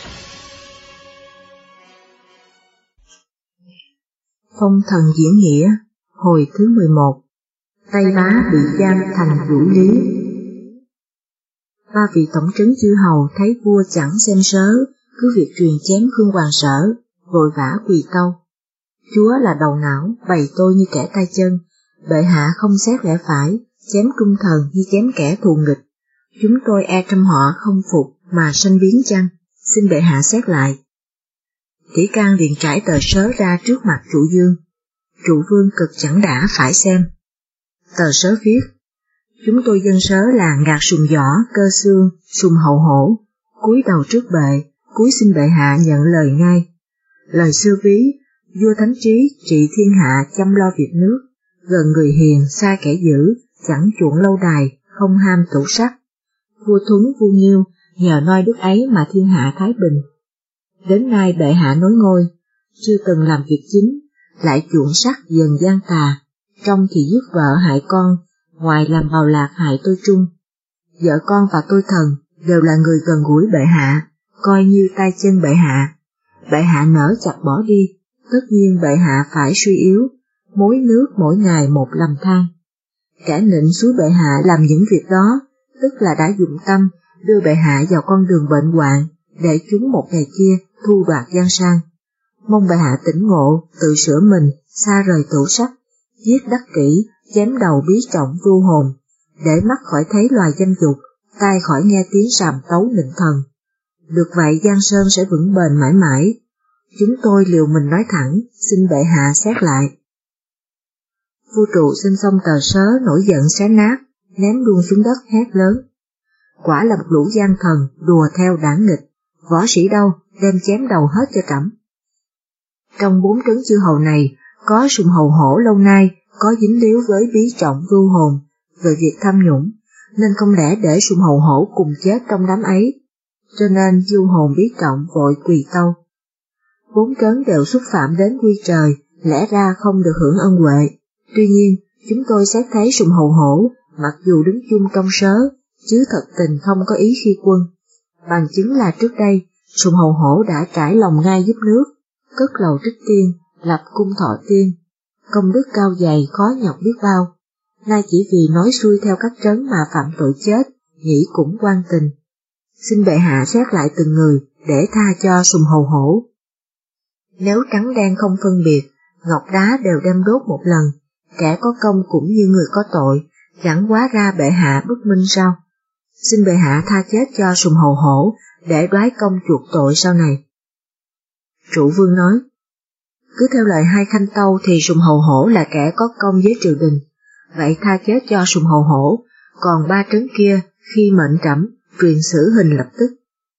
Phong thần diễn nghĩa, hồi thứ 11. Tây Bá bị giam thành Vũ Lý. Ba vị tổng trấn chư hầu thấy vua chẳng xem sớ, cứ việc truyền chém Khương Hoàng Sở, vội vã quỳ tâu. Chúa là đầu não, bày tôi như kẻ tay chân, bệ hạ không xét lẽ phải, chém trung thần như chém kẻ thù nghịch. Chúng tôi e trăm họ không phục mà sanh biến chăng, xin bệ hạ xét lại. Tỷ Can liền trải tờ sớ ra trước mặt Trụ Vương. Trụ Vương cực chẳng đã phải xem. Tờ sớ viết: chúng tôi dâng sớ là Ngạc Sùng Võ, Cơ Xương, Sùng Hậu Hổ, cúi đầu trước bệ, cúi xin bệ hạ nhận lời ngay. Lời xưa ví, vua thánh trí trị thiên hạ chăm lo việc nước, gần người hiền xa kẻ dữ, chẳng chuộng lâu đài, không ham tủ sắc. Vua Thuấn vua Nghiêu nhờ noi đức ấy mà thiên hạ thái bình. Đến nay bệ hạ nối ngôi, chưa từng làm việc chính, lại chuộng sắc dần gian tà, trong thì giết vợ hại con, ngoài làm bào lạc hại tôi trung. Vợ con và tôi thần đều là người gần gũi bệ hạ, coi như tay chân bệ hạ. Bệ hạ nỡ chặt bỏ đi, tất nhiên bệ hạ phải suy yếu, mối nước mỗi ngày một lầm than. Kẻ nịnh suối bệ hạ làm những việc đó, tức là đã dụng tâm đưa bệ hạ vào con đường bệnh hoạn, để chúng một ngày kia thu đoạt giang sang. Mong bệ hạ tỉnh ngộ, tự sửa mình, xa rời tủ sắc, giết đắc kỷ, chém đầu bí trọng vưu hồn, để mắt khỏi thấy loài dâm dục, tai khỏi nghe tiếng sàm tấu nịnh thần. Được vậy Giang Sơn sẽ vững bền mãi mãi. Chúng tôi liều mình nói thẳng, xin bệ hạ xét lại. Vua Trụ xin xong tờ sớ nổi giận xé nát, ném luôn xuống đất hét lớn: quả là một lũ gian thần đùa theo đảng nghịch, võ sĩ đâu đem chém đầu hết cho trẫm. Trong 4 trấn chư hầu này, có Sùng Hầu Hổ lâu nay có dính líu với bí trọng vưu hồn về việc tham nhũng, nên không lẽ để Sùng Hầu Hổ cùng chết trong đám ấy, cho nên vưu hồn bí trọng vội quỳ tâu. 4 trấn đều xúc phạm đến quy trời, lẽ ra không được hưởng ân huệ. Tuy nhiên, chúng tôi xét thấy Sùng Hầu Hổ, mặc dù đứng chung trong sớ, chứ thật tình không có ý khi quân. Bằng chứng là trước đây, Sùng Hầu Hổ đã trải lòng ngai giúp nước, cất lầu Trích Tiên, lập cung Thọ Tiên, công đức cao dày khó nhọc biết bao. Nay chỉ vì nói xuôi theo các trấn mà phạm tội chết, nghĩ cũng quan tình. Xin bệ hạ xét lại từng người để tha cho Sùng Hầu Hổ. Nếu trắng đen không phân biệt, ngọc đá đều đem đốt một lần, kẻ có công cũng như người có tội, chẳng hóa ra bệ hạ bất minh sao? Xin bệ hạ tha chết cho Sùng Hầu Hổ để đoái công chuộc tội sau này. Trụ Vương nói: cứ theo lời hai khanh tâu thì Sùng Hầu Hổ là kẻ có công với triều đình, vậy tha chết cho Sùng Hầu Hổ, còn 3 trấn kia khi mệnh trẫm truyền xử hình lập tức.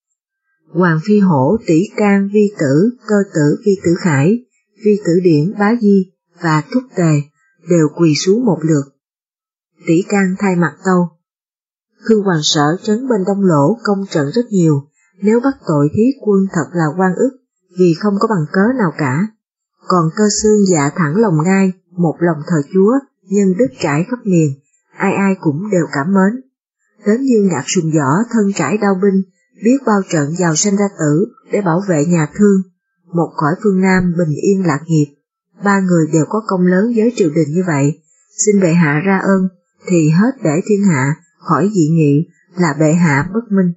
Hoàng Phi Hổ, Tỷ Can, Vi Tử, Cơ Tử, Vi Tử Khải, Vi Tử Điển, Bá Di và Thúc Tề đều quỳ xuống một lượt. Tỷ Can thay mặt tâu: Khương Hoàng Sở trấn bên Đông Lỗ công trận rất nhiều, nếu bắt tội hiếp quân thật là oan ức, vì không có bằng cớ nào cả. Còn Cơ Xương dạ thẳng lòng ngai, một lòng thờ Chúa, nhân đức trải khắp miền, ai ai cũng đều cảm mến. Đến như Ngạc Sùng Võ thân trải đao binh, biết bao trận giàu sanh ra tử để bảo vệ nhà Thương, một cõi phương Nam bình yên lạc nghiệp. 3 người đều có công lớn với triều đình như vậy, xin bệ hạ ra ơn, thì hết để thiên hạ khỏi dị nghị là bệ hạ bất minh.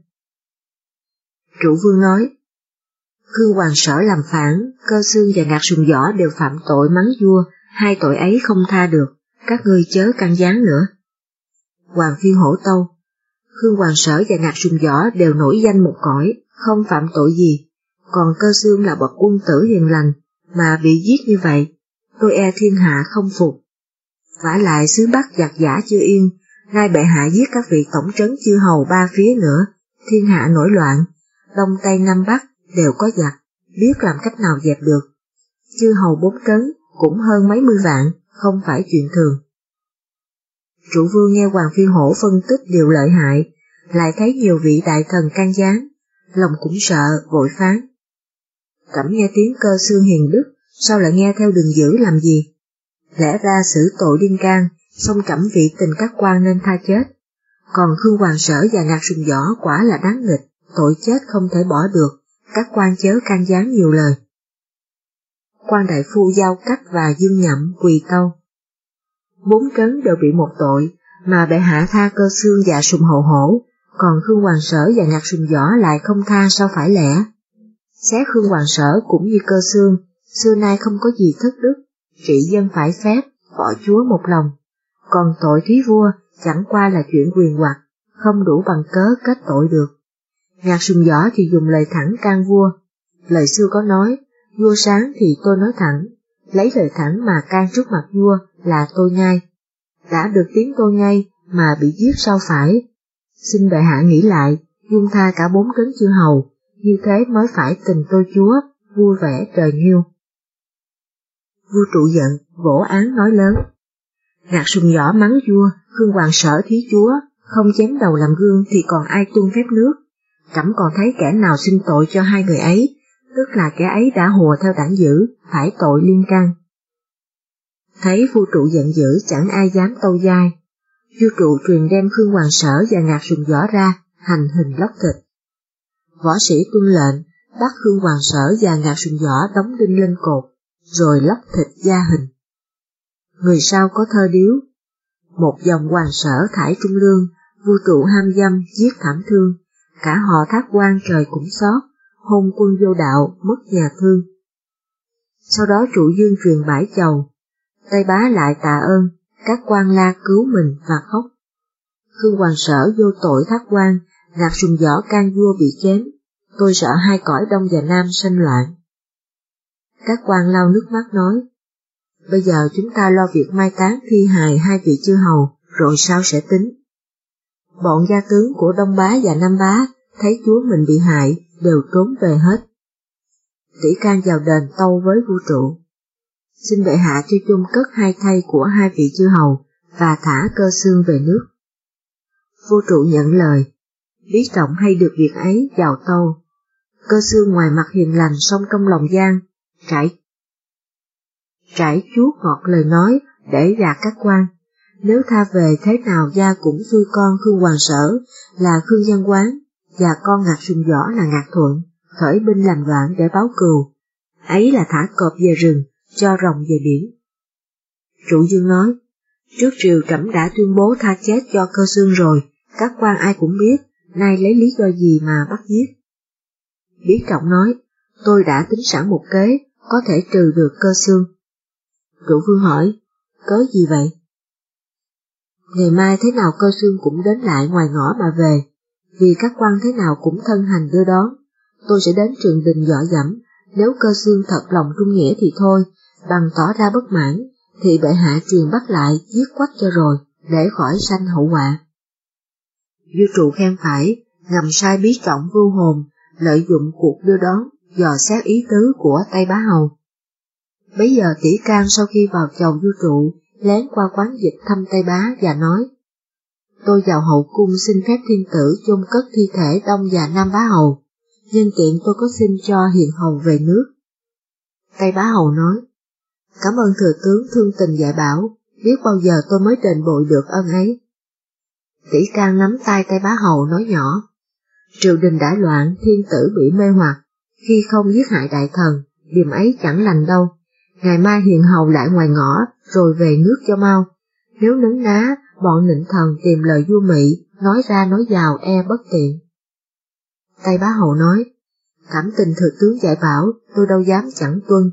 Trụ Vương nói: Khương Hoàng Sở làm phản, Cơ Xương và Ngạc Sùng Võ đều phạm tội mắng vua, 2 tội ấy không tha được, các ngươi chớ can gián nữa. Hoàng Phi Hổ tâu: Khương Hoàng Sở và Ngạc Sùng Võ đều nổi danh một cõi, không phạm tội gì, còn Cơ Xương là bậc quân tử hiền lành, mà bị giết như vậy, tôi e thiên hạ không phục. Vả lại xứ Bắc giặc giã chưa yên, nay bệ hạ giết các vị tổng trấn chư hầu 3 phía nữa, thiên hạ nổi loạn, Đông Tây Nam Bắc đều có giặc, biết làm cách nào dẹp được. Chư hầu 4 trấn cũng hơn mấy mươi vạn, không phải chuyện thường. Trụ Vương nghe Hoàng Phi Hổ phân tích điều lợi hại, lại thấy nhiều vị đại thần can gián, lòng cũng sợ, vội phán: Cẩm nghe tiếng Cơ Xương hiền đức, sao lại nghe theo đường dữ làm gì? Lẽ ra xử tội điên can, song trẫm vị tình các quan nên tha chết. Còn Khương Hoàng Sở và Ngạc Sùng Võ quả là đáng nghịch, tội chết không thể bỏ được, các quan chớ can gián nhiều lời. Quan đại phu Giao Cách và Dương Nhậm quỳ tâu. 4 trấn đều bị một tội, mà bệ hạ tha Cơ Xương và Sùng Hậu Hổ, còn Khương Hoàng Sở và Ngạc Sùng Võ lại không tha, sao phải lẽ? Xét Khương Hoàng Sở cũng như Cơ Xương, xưa nay không có gì thất đức, trị dân phải phép, võ chúa một lòng. Còn tội thúy vua chẳng qua là chuyện quyền hoặc, không đủ bằng cớ kết tội được. Ngạc Sùng Võ thì dùng lời thẳng can vua. Lời xưa có nói, vua sáng thì tôi nói thẳng, lấy lời thẳng mà can trước mặt vua là tôi ngay. Đã được tiếng tôi ngay mà bị giết sao phải? Xin bệ hạ nghĩ lại, dung tha cả 4 trấn chư hầu, như thế mới phải tình tôi chúa, vui vẻ trời nghiêu. Vua trụ giận, vỗ án nói lớn. Ngạc Sùng Võ mắng vua, Khương Hoàng Sở thí chúa, không chém đầu làm gương thì còn ai tuân phép nước. Trẫm còn thấy kẻ nào xin tội cho hai người ấy, tức là kẻ ấy đã hùa theo đảng dữ, phải tội liên can. Thấy vua trụ giận dữ chẳng ai dám tâu dai. Vua trụ truyền đem Khương Hoàng Sở và Ngạc Sùng Võ ra, hành hình lóc thịt. Võ sĩ tuân lệnh, bắt Khương Hoàng Sở và Ngạc Sùng Võ đóng đinh lên cột, rồi lóc thịt gia hình. Người sau có thơ điếu. Một dòng Hoàng Sở thải trung lương, vua trụ ham dâm giết thảm thương, cả họ Thác Quan trời cũng xót, hôn quân vô đạo mất nhà thương. Sau đó trụ Dương truyền bãi chầu, Tây Bá lại tạ ơn, các quan la cứu mình và khóc. Khương Hoàng Sở vô tội Thác Quan, Ngạc Sùng Võ can vua bị chém, tôi sợ hai cõi Đông và Nam sanh loạn. Các quan lau nước mắt nói, bây giờ chúng ta lo việc mai táng thi hài hai vị chư hầu, rồi sau sẽ tính. Bọn gia tướng của Đông Bá và Nam Bá thấy chúa mình bị hại, đều trốn về hết. Tỷ Can vào đền tâu với vua trụ. Xin bệ hạ cho chôn cất hai thây của hai vị chư hầu, và thả Cơ Xương về nước. Vua trụ nhận lời, biết trọng hay được việc ấy vào tâu. Cơ Xương ngoài mặt hiền lành song trong lòng gian, trải chuốt ngọt lời nói để gạt các quan. Nếu tha về thế nào gia cũng xuôi con Khương Hoàng Sở là Khương Văn Quán, và con Ngạc Sùng Võ là Ngạc Thuận, khởi binh làm loạn để báo cừu. Ấy là thả cọp về rừng, cho rồng về biển. Trụ Dương nói, trước triều trẫm đã tuyên bố tha chết cho Cơ Xương rồi, các quan ai cũng biết, nay lấy lý do gì mà bắt giết. Biết Trọng nói, tôi đã tính sẵn một kế, có thể trừ được Cơ Xương. Trụ Vương hỏi, cớ gì vậy? Ngày mai thế nào Cơ Xương cũng đến lại ngoài ngõ mà về, vì các quan thế nào cũng thân hành đưa đón. Tôi sẽ đến Trường Đình dọ dẫm, nếu Cơ Xương thật lòng trung nghĩa thì thôi, bằng tỏ ra bất mãn, thì bệ hạ truyền bắt lại giết quách cho rồi, để khỏi sanh hậu họa. Vua trụ khen phải, ngầm sai Bí Trọng vưu hồn, lợi dụng cuộc đưa đón, dò xét ý tứ của Tây Bá Hầu. Bấy giờ Tỷ Can sau khi vào chầu vua trụ, lén qua quán dịch thăm Tây Bá và nói, tôi vào hậu cung xin phép thiên tử chôn cất thi thể Đông và Nam Bá Hầu, nhân tiện tôi có xin cho hiền hầu về nước. Tây Bá Hầu nói, cảm ơn thừa tướng thương tình dạy bảo, biết bao giờ tôi mới đền bội được ân ấy. Tỷ Can nắm tay Tây Bá Hầu nói nhỏ, triều đình đã loạn, thiên tử bị mê hoặc, khi không giết hại đại thần, điểm ấy chẳng lành đâu. Ngày mai hiền hầu lại ngoài ngõ, rồi về nước cho mau. Nếu nấn ná, bọn nịnh thần tìm lời vua mị, nói ra nói vào e bất tiện. Tây Bá Hầu nói, cảm tình thừa tướng dạy bảo, tôi đâu dám chẳng tuân.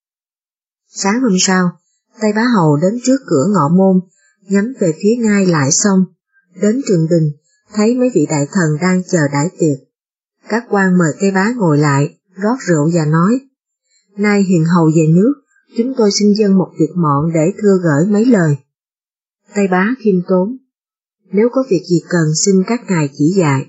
Sáng hôm sau, Tây Bá Hầu đến trước cửa ngọ môn, nhắm về phía ngay lại sông. Đến Trường Đình, thấy mấy vị đại thần đang chờ đãi tiệc. Các quan mời Tây Bá ngồi lại, rót rượu và nói, nay hiền hầu về nước, chúng tôi xin dâng một tiệc mọn để thưa gửi mấy lời. Tây Bá khiêm tốn, nếu có việc gì cần xin các ngài chỉ dạy.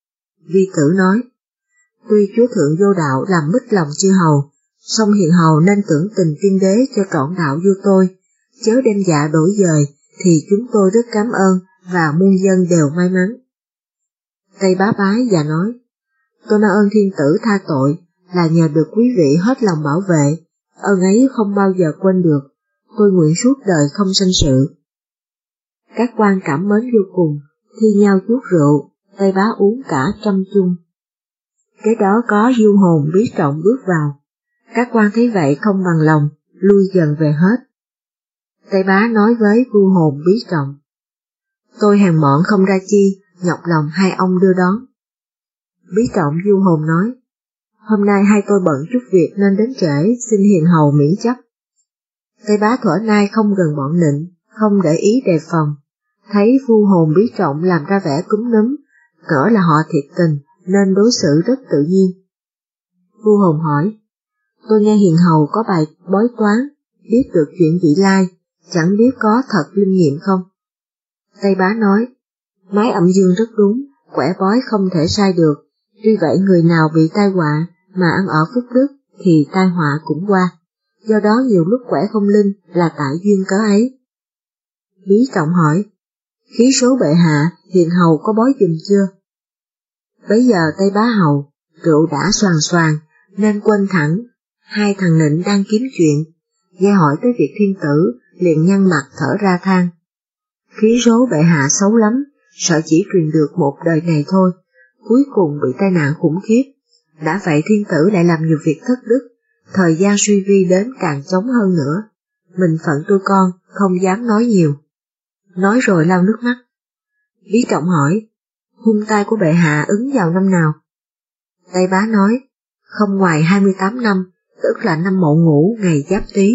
Vi Tử nói, tuy chúa thượng vô đạo làm mít lòng chư hầu, song hiền hầu nên tưởng tình tiên đế cho trọn đạo vua tôi, chớ đem dạ đổi dời, thì chúng tôi rất cảm ơn và muôn dân đều may mắn. Tây Bá bái và nói, tôi mang ơn thiên tử tha tội, là nhờ được quý vị hết lòng bảo vệ, ơn ấy không bao giờ quên được, tôi nguyện suốt đời không sanh sự. Các quan cảm mến vô cùng, thi nhau chuốt rượu, Tây Bá uống cả trăm chung. Kế đó có Du Hồn Bí Trọng bước vào. Các quan thấy vậy không bằng lòng, lui dần về hết. Tây Bá nói với Vua Hồn Bí Trọng: tôi hèn mọn không ra chi, nhọc lòng hai ông đưa đón. Bí Trọng Du Hồn nói: hôm nay hai tôi bận chút việc nên đến trễ, xin hiền hầu miễn chấp. Tây Bá thuở nay không gần bọn nịnh, không để ý đề phòng, thấy Vua Hồn Bí Trọng làm ra vẻ cúm núm, ngỡ là họ thiệt tình nên đối xử rất tự nhiên. Vua Hồn hỏi: tôi nghe hiền hầu có bài bói toán, biết được chuyện vị lai, chẳng biết có thật linh nghiệm không? Tây Bá nói: nói âm dương rất đúng, quẻ bói không thể sai được, tuy vậy người nào bị tai họa mà ăn ở phúc đức thì tai họa cũng qua, do đó nhiều lúc quẻ không linh là tại duyên cớ ấy. Bí Trọng hỏi: khí số bệ hạ, hiền hầu có bói giùm chưa? Bấy giờ Tây Bá hầu, rượu đã xoàn xoàn nên quên thẳng hai thằng nịnh đang kiếm chuyện, nghe hỏi tới việc thiên tử liền nhăn mặt thở ra than: khí số bệ hạ xấu lắm, sợ chỉ truyền được một đời này thôi, cuối cùng bị tai nạn khủng khiếp. Đã vậy thiên tử lại làm nhiều việc thất đức, thời gian suy vi đến càng chóng hơn nữa. Mình phận tôi con, không dám nói nhiều. Nói rồi lau nước mắt. Bí Trọng hỏi: hung tai của bệ hạ ứng vào năm nào? Tây Bá nói: không ngoài 28 năm, tức là năm Mậu Ngũ ngày Giáp Tý.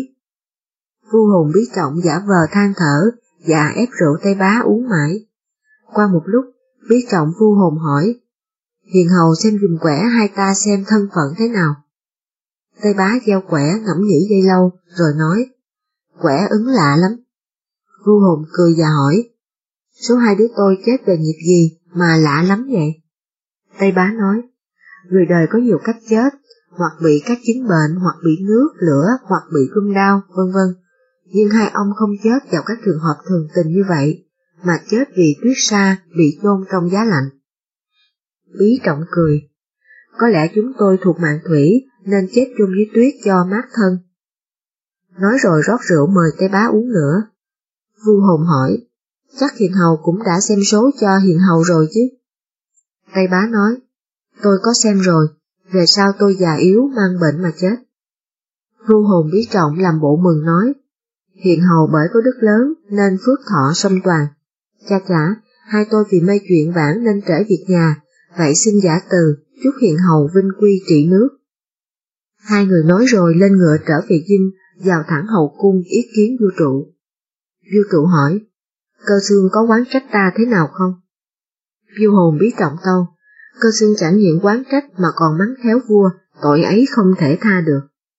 Vua Hồn Bí Trọng giả vờ than thở và ép rượu Tây Bá uống mãi. Qua một lúc, Bí Trọng Vua Hồn hỏi: hiền hầu xem dùm quẻ hai ta xem thân phận thế nào. Tây Bá gieo quẻ ngẫm nghĩ giây lâu rồi nói: quẻ ứng lạ lắm. Vua Hồn cười và hỏi: số hai đứa tôi chết về nghiệp gì mà lạ lắm vậy? Tây Bá nói: người đời có nhiều cách chết, hoặc bị các chứng bệnh, hoặc bị nước, lửa, hoặc bị cơm đau, vân vân. Nhưng hai ông không chết vào các trường hợp thường tình như vậy, mà chết vì tuyết sa bị chôn trong giá lạnh. Bí Trọng cười: có lẽ chúng tôi thuộc mạng thủy nên chết chung với tuyết cho mát thân. Nói rồi rót rượu mời Tây Bá uống nữa. Vua Hồn hỏi: chắc hiền hầu cũng đã xem số cho hiền hầu rồi chứ? Tây Bá nói: tôi có xem rồi, về sau tôi già yếu mang bệnh mà chết. Vua Hồn Bí Trọng làm bộ mừng nói: hiền hầu bởi có đức lớn nên phước thọ song toàn. Cha chả, hai tôi vì mê chuyện vãn nên trễ việc nhà, vậy xin giả từ, chúc hiền hầu vinh quy trị nước. Hai người nói rồi lên ngựa trở về dinh, vào thẳng hậu cung ý kiến vua trụ. Vua trụ hỏi: Cơ Xương có oán trách ta thế nào không? Vua Hồn Bí Trọng tâu: Cơ Xương chẳng những oán trách mà còn mắng khéo vua, tội ấy không thể tha được.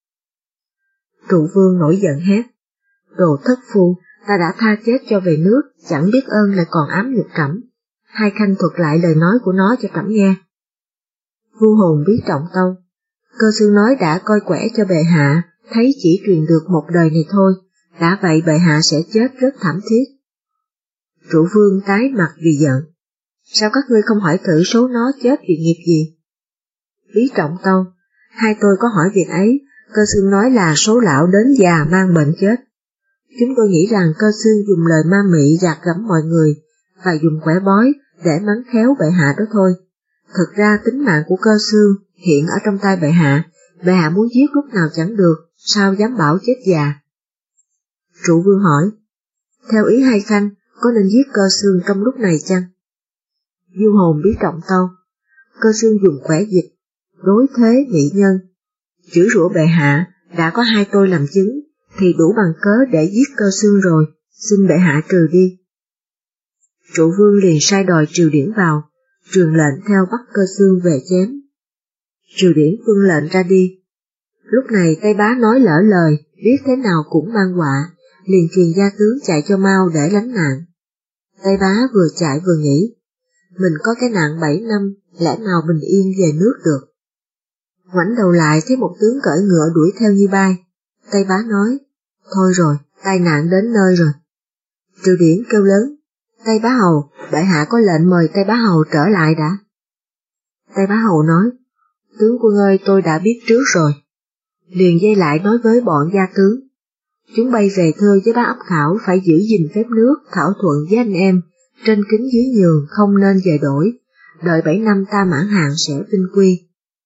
Trụ vương nổi giận hét: đồ thất phu, ta đã tha chết cho về nước, chẳng biết ơn lại còn ám nhục trẫm. Hai khanh thuật lại lời nói của nó cho trẫm nghe. Vua Hồn Bí Trọng tâu: Cơ Xương nói đã coi quẻ cho bệ hạ, thấy chỉ truyền được một đời này thôi, đã vậy bệ hạ sẽ chết rất thảm thiết. Trụ vương tái mặt vì giận: sao các ngươi không hỏi thử số nó chết vì nghiệp gì? Bí Trọng tâu: hai tôi có hỏi việc ấy, Cơ Xương nói là số lão đến già mang bệnh chết. Chúng tôi nghĩ rằng Cơ Xương dùng lời ma mị gạt gẫm mọi người và dùng quẻ bói để mắng khéo bệ hạ đó thôi. Thực ra tính mạng của Cơ Xương hiện ở trong tay bệ hạ muốn giết lúc nào chẳng được, sao dám bảo chết già. Trụ vương hỏi: theo ý hai khanh, có nên giết Cơ Xương trong lúc này chăng? Vua Hồn Bí Trọng tâu: Cơ Xương dùng quẻ dịch, đối thế mỹ nhân, chửi rủa bệ hạ, đã có hai tôi làm chứng, thì đủ bằng cớ để giết Cơ Xương rồi, xin bệ hạ trừ đi. Trụ vương liền sai đòi Triều Điển vào, truyền lệnh theo bắt Cơ Xương về chém. Triều Điển tuân lệnh ra đi. Lúc này Tây Bá nói lỡ lời, biết thế nào cũng mang họa, liền truyền gia tướng chạy cho mau để lánh nạn. Tây Bá vừa chạy vừa nghĩ, mình có cái nạn 7 năm, lẽ nào bình yên về nước được. Ngoảnh đầu lại thấy một tướng cưỡi ngựa đuổi theo như bay. Tây Bá nói: thôi rồi, tai nạn đến nơi rồi. Triều Điển kêu lớn: Tây Bá Hầu, bệ hạ có lệnh mời Tây Bá Hầu trở lại đã. Tây Bá Hầu nói: tướng quân ơi, tôi đã biết trước rồi. Liền dây lại nói với bọn gia tướng: chúng bay về thưa với bá ấp Khảo phải giữ gìn phép nước, thảo thuận với anh em, trên kính dưới nhường không nên dời đổi, đợi 7 năm ta mãn hạn sẽ vinh quy.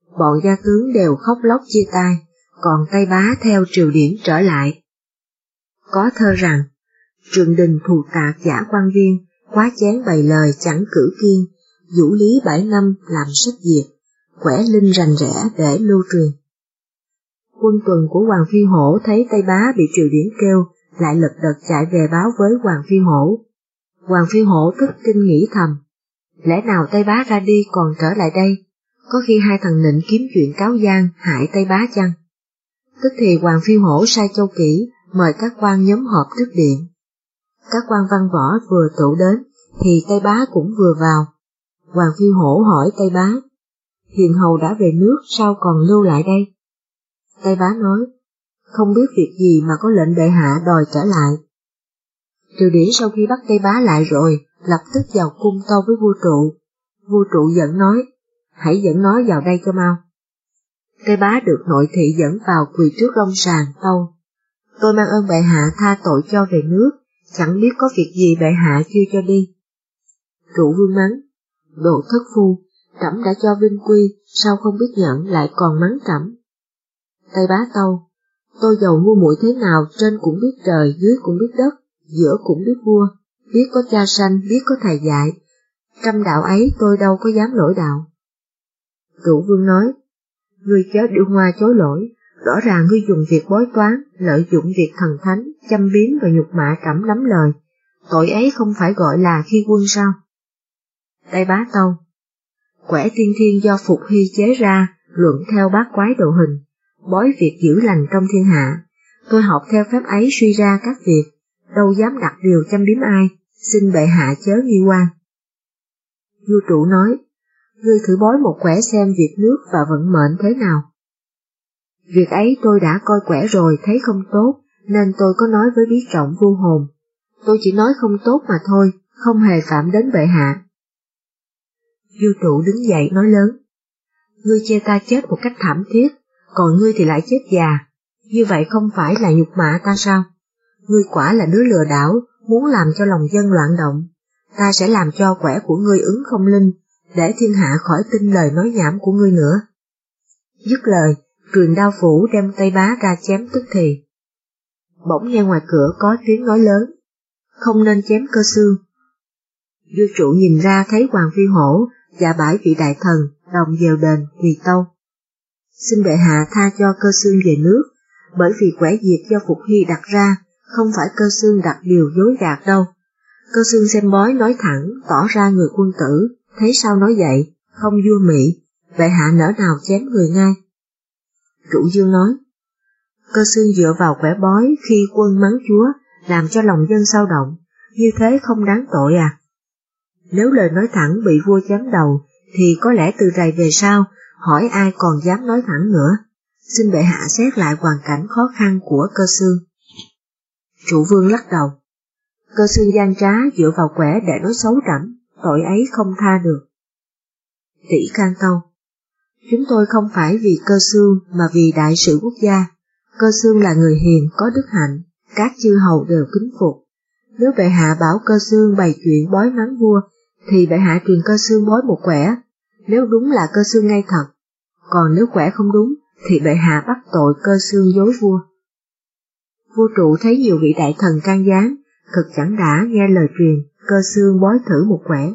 bọn gia tướng đều khóc lóc chia tay, còn Tây Bá theo triều điển trở lại. Có thơ rằng, trường đình thù tạc giả quan viên, quá chén bày lời chẳng cử kiên, vũ lý 7 năm làm sách diệt, quẻ linh rành rẽ để lưu truyền. Quân tuần của Hoàng Phi Hổ thấy Tây Bá bị triều điển kêu, lại lật đật chạy về báo với Hoàng Phi Hổ. Hoàng Phi Hổ tức kinh nghĩ thầm, lẽ nào Tây Bá ra đi còn trở lại đây, có khi hai thằng nịnh kiếm chuyện cáo gian hại Tây Bá chăng? Tức thì Hoàng Phi Hổ sai Châu Kỷ mời các quan nhóm họp trước điện. Các quan văn võ vừa tụ đến thì Tây Bá cũng vừa vào. Hoàng Phi Hổ hỏi Tây Bá, hiền hầu đã về nước sao còn lưu lại đây? Tây Bá nói, không biết việc gì mà có lệnh bệ hạ đòi trở lại. Triều điển sau khi bắt Tây Bá lại rồi, lập tức vào cung tâu với vua Trụ. Vua Trụ giận nói, hãy dẫn nó vào đây cho mau. Tây Bá được nội thị dẫn vào quỳ trước long sàng tâu, tôi mang ơn bệ hạ tha tội cho về nước, chẳng biết có việc gì bệ hạ chưa cho đi. Trụ vương mắng, đồ thất phu, trẫm đã cho vinh quy, sao không biết nhận lại còn mắng trẫm. Tây Bá tâu, tôi giàu ngu muội thế nào trên cũng biết trời, dưới cũng biết đất, giữa cũng biết vua, biết có cha sanh, biết có thầy dạy, trăm đạo ấy tôi đâu có dám lỗi đạo. Trụ vương nói, ngươi chớ điêu hoa chối lỗi, rõ ràng ngươi dùng việc bói toán, lợi dụng việc thần thánh, châm biếm và nhục mạ trẫm lắm lời, tội ấy không phải gọi là khi quân sao? Tây Bá tâu, quẻ tiên thiên do Phục Hy chế ra, luận theo bát quái độ hình, bói việc giữ lành trong thiên hạ, tôi học theo phép ấy suy ra các việc, đâu dám đặt điều châm biếm ai, xin bệ hạ chớ nghi quan. Vua Trụ nói, ngươi thử bói một quẻ xem việc nước và vận mệnh thế nào. Việc ấy tôi đã coi quẻ rồi thấy không tốt, nên tôi có nói với bí trọng vua hồn. Tôi chỉ nói không tốt mà thôi, không hề phạm đến bệ hạ. Vua Trụ đứng dậy nói lớn, ngươi chê ta chết một cách thảm thiết, còn ngươi thì lại chết già, như vậy không phải là nhục mạ ta sao? Ngươi quả là đứa lừa đảo, muốn làm cho lòng dân loạn động. Ta sẽ làm cho quẻ của ngươi ứng không linh, để thiên hạ khỏi tin lời nói nhảm của ngươi nữa. Dứt lời, truyền đao phủ đem Tây Bá ra chém tức thì. Bỗng nghe ngoài cửa có tiếng nói lớn, không nên chém Cơ Xương. Vua Trụ nhìn ra thấy Hoàng Phi Hổ và 7 vị đại thần đồng dèo đền quỳ tâu. Xin bệ hạ tha cho Cơ Xương về nước, bởi vì quẻ diệt do Phục Hy đặt ra, không phải Cơ Xương đặt điều dối gạt đâu. Cơ Xương xem bói nói thẳng, tỏ ra người quân tử, thấy sao nói vậy, không vua mị, bệ hạ nỡ nào chém người ngay. Trụ Dương nói, Cơ Xương dựa vào quẻ bói khi quân mắng chúa, làm cho lòng dân sao động, như thế không đáng tội à? Nếu lời nói thẳng bị vua chém đầu, thì có lẽ từ rày về sau, hỏi ai còn dám nói thẳng nữa. Xin bệ hạ xét lại hoàn cảnh khó khăn của Cơ Xương. Trụ Vương lắc đầu. Cơ Xương gian trá dựa vào quẻ để nói xấu trẫm, tội ấy không tha được. Tỷ can tâu. Chúng tôi không phải vì Cơ Xương mà vì đại sự quốc gia. Cơ Xương là người hiền có đức hạnh, các chư hầu đều kính phục. Nếu bệ hạ bảo Cơ Xương bày chuyện bói mắng vua, thì bệ hạ truyền Cơ Xương bói một quẻ, nếu đúng là Cơ Xương ngay thật, còn nếu quẻ không đúng, thì bệ hạ bắt tội Cơ Xương dối vua. Vua Trụ thấy nhiều vị đại thần can gián, cực chẳng đã nghe lời truyền, Cơ Xương bói thử một quẻ.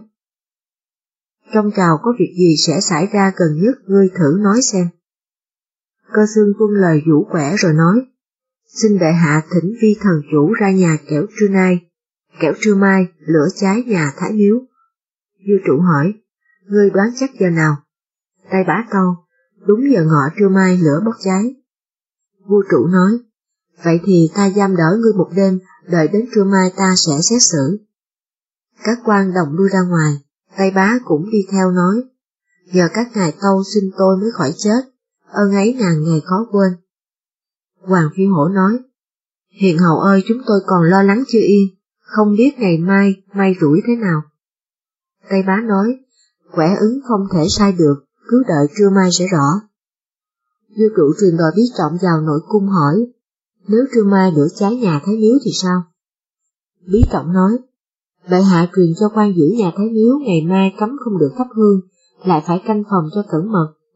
Trong trào có việc gì sẽ xảy ra gần nhất, ngươi thử nói xem. Cơ Xương tuân lời vũ quẻ rồi nói, xin bệ hạ thỉnh vi thần chủ ra nhà kẻo trưa mai lửa cháy nhà Thái Miếu. Vua Trụ hỏi, ngươi đoán chắc giờ nào? Tây Bá tâu, đúng giờ ngọ trưa mai lửa bốc cháy. Vua Trụ nói, vậy thì ta giam đỡ ngươi một đêm, đợi đến trưa mai ta sẽ xét xử. Các quan đồng lui ra ngoài, Tây Bá cũng đi theo nói, nhờ các ngài tâu xin tôi mới khỏi chết, ơn ấy ngàn ngày khó quên. Hoàng Phi Hổ nói, hiền hầu ơi, chúng tôi còn lo lắng chưa yên, không biết ngày mai may rủi thế nào. Tây Bá nói, quẻ ứng không thể sai được, cứ đợi trưa mai sẽ rõ. Vua Trụ truyền đòi bí trọng vào nội cung hỏi, nếu trưa mai lửa cháy nhà Thái Miếu thì sao? Bí trọng nói, bệ hạ truyền cho quan giữ nhà Thái Miếu ngày mai cấm không được thắp hương, lại phải canh phòng cho cẩn mật,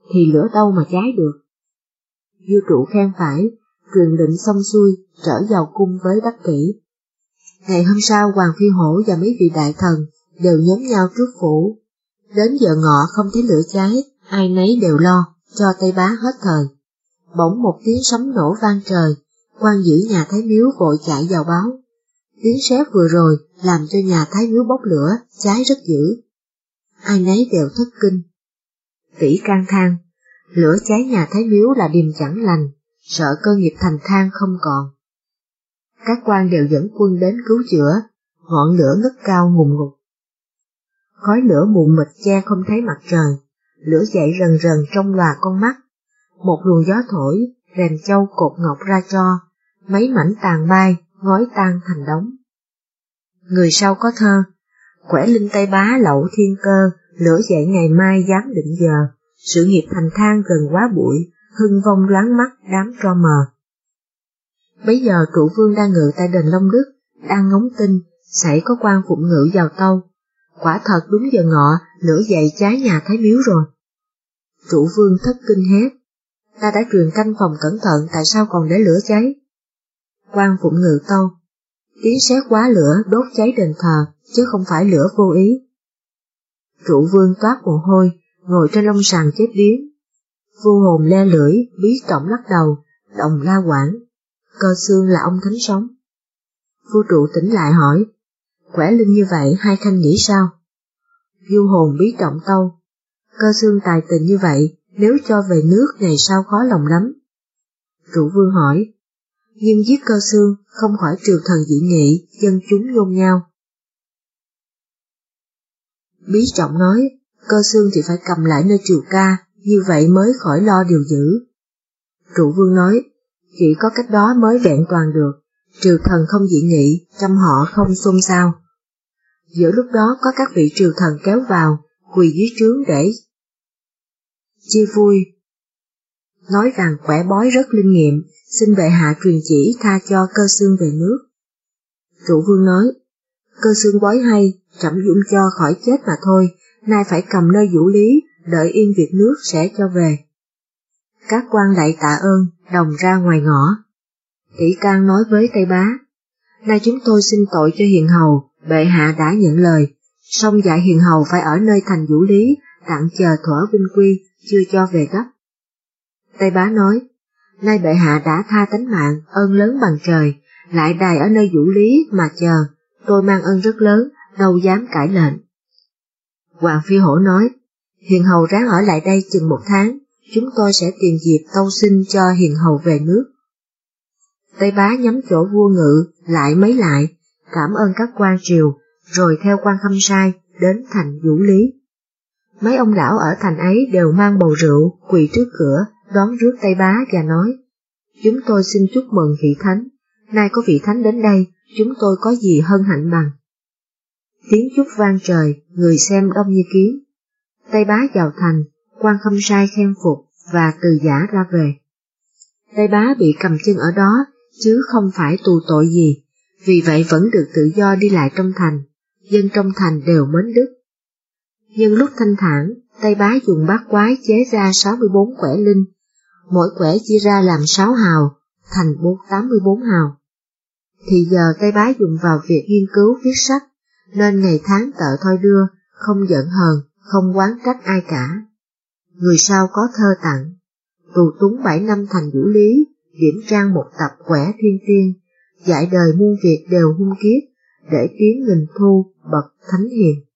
thì lửa đâu mà cháy được. Vua Trụ khen phải, truyền lệnh xong xuôi, trở vào cung với Đắc Kỷ. Ngày hôm sau, Hoàng Phi Hổ và mấy vị đại thần đều nhóm nhau trước phủ. Đến giờ ngọ không thấy lửa cháy, ai nấy đều lo, cho Tây Bá hết thời. Bỗng một tiếng sấm nổ vang trời, quan giữ nhà Thái Miếu vội chạy vào báo. Tiếng sét vừa rồi làm cho nhà Thái Miếu bốc lửa, cháy rất dữ. Ai nấy đều thất kinh. Kỷ can than, lửa cháy nhà Thái Miếu là điềm chẳng lành, sợ cơ nghiệp thành than không còn. Các quan đều dẫn quân đến cứu chữa, ngọn lửa ngất cao ngùn ngụt. Khói lửa mù mịt che không thấy mặt trời, lửa dậy rần rần trong lòa con mắt. Một luồng gió thổi, rèm châu cột ngọc ra cho, mấy mảnh tàn bay, ngói tan thành đống. Người sau có thơ, khỏe linh Tây Bá lậu thiên cơ, lửa dậy ngày mai dám định giờ, sự nghiệp thành than gần quá bụi, hưng vong loáng mắt đám tro mờ. Bấy giờ Trụ Vương đang ngự tại đền Long Đức, đang ngóng tin, xảy có quan phụng ngự vào tâu. Quả thật đúng giờ ngọ, lửa dậy cháy nhà Thái Miếu rồi. Trụ Vương thất kinh hét, ta đã truyền canh phòng cẩn thận, tại sao còn để lửa cháy? Quan phụng ngự tâu, tiếng sét quá lửa đốt cháy đền thờ, chứ không phải lửa vô ý. Trụ Vương toát mồ hôi, ngồi trên lông sàng chết điếng. Vua hồn le lưỡi, bí trọng lắc đầu, đồng la quảng. Cơ Xương là ông thánh sống. Vua Trụ tỉnh lại hỏi, khỏe linh như vậy hai khanh nghĩ sao? Vua hồn bí trọng tâu, Cơ Xương tài tình như vậy, nếu cho về nước ngày sau khó lòng lắm. Trụ Vương hỏi, nhưng giết Cơ Xương không khỏi triều thần dị nghị, dân chúng nhôn nhao. Bí trọng nói, Cơ Xương thì phải cầm lại nơi triều ca, như vậy mới khỏi lo điều dữ. Trụ Vương nói, chỉ có cách đó mới vẹn toàn được, triều thần không dị nghị, trăm họ không xôn xao. Giữa lúc đó có các vị triều thần kéo vào, quỳ dưới trướng để chia vui, nói rằng quẻ bói rất linh nghiệm, xin bệ hạ truyền chỉ tha cho Cơ Xương về nước. Trụ Vương nói, Cơ Xương bói hay, trẫm dung cho khỏi chết mà thôi, nay phải cầm nơi vũ lý, đợi yên việc nước sẽ cho về. Các quan lạy tạ ơn, đồng ra ngoài ngõ. Kỷ Can nói với Tây Bá, nay chúng tôi xin tội cho hiền hầu, bệ hạ đã nhận lời, song dạy hiền hầu phải ở nơi thành vũ lý, tặng chờ thuở vinh quy, chưa cho về gấp. Tây Bá nói, nay bệ hạ đã tha tánh mạng, ơn lớn bằng trời, lại đài ở nơi vũ lý mà chờ, tôi mang ơn rất lớn, đâu dám cãi lệnh. Hoàng Phi Hổ nói, hiền hầu ráng ở lại đây chừng 1 tháng, chúng tôi sẽ tìm dịp tâu xin cho hiền hầu về nước. Tây Bá nhắm chỗ vua ngự, lại mấy lại, cảm ơn các quan triều, rồi theo quan Khâm Sai đến thành Vũ Lý. Mấy ông lão ở thành ấy đều mang bầu rượu, quỳ trước cửa, đón rước Tây Bá và nói, chúng tôi xin chúc mừng vị thánh, nay có vị thánh đến đây, chúng tôi có gì hân hạnh bằng. Tiếng chúc vang trời, người xem đông như kiến. Tây Bá vào thành, quan Khâm Sai khen phục và từ giã ra về. Tây Bá bị cầm chân ở đó, chứ không phải tù tội gì, vì vậy vẫn được tự do đi lại trong thành, dân trong thành đều mến đức. Nhưng lúc thanh thản, Tây Bá dùng bát quái chế ra 64 quẻ linh, mỗi quẻ chia ra làm 6 hào, thành 84 hào. Thì giờ Tây Bá dùng vào việc nghiên cứu viết sách, nên ngày tháng tợ thôi đưa, không giận hờn, không oán trách ai cả. Người sau có thơ tặng, tù túng 7 năm thành Vũ Lý, điểm trang một tập quẻ thiên tiên, dạy đời muôn việc đều hung kiết, để tiến nghìn thu bậc thánh hiền.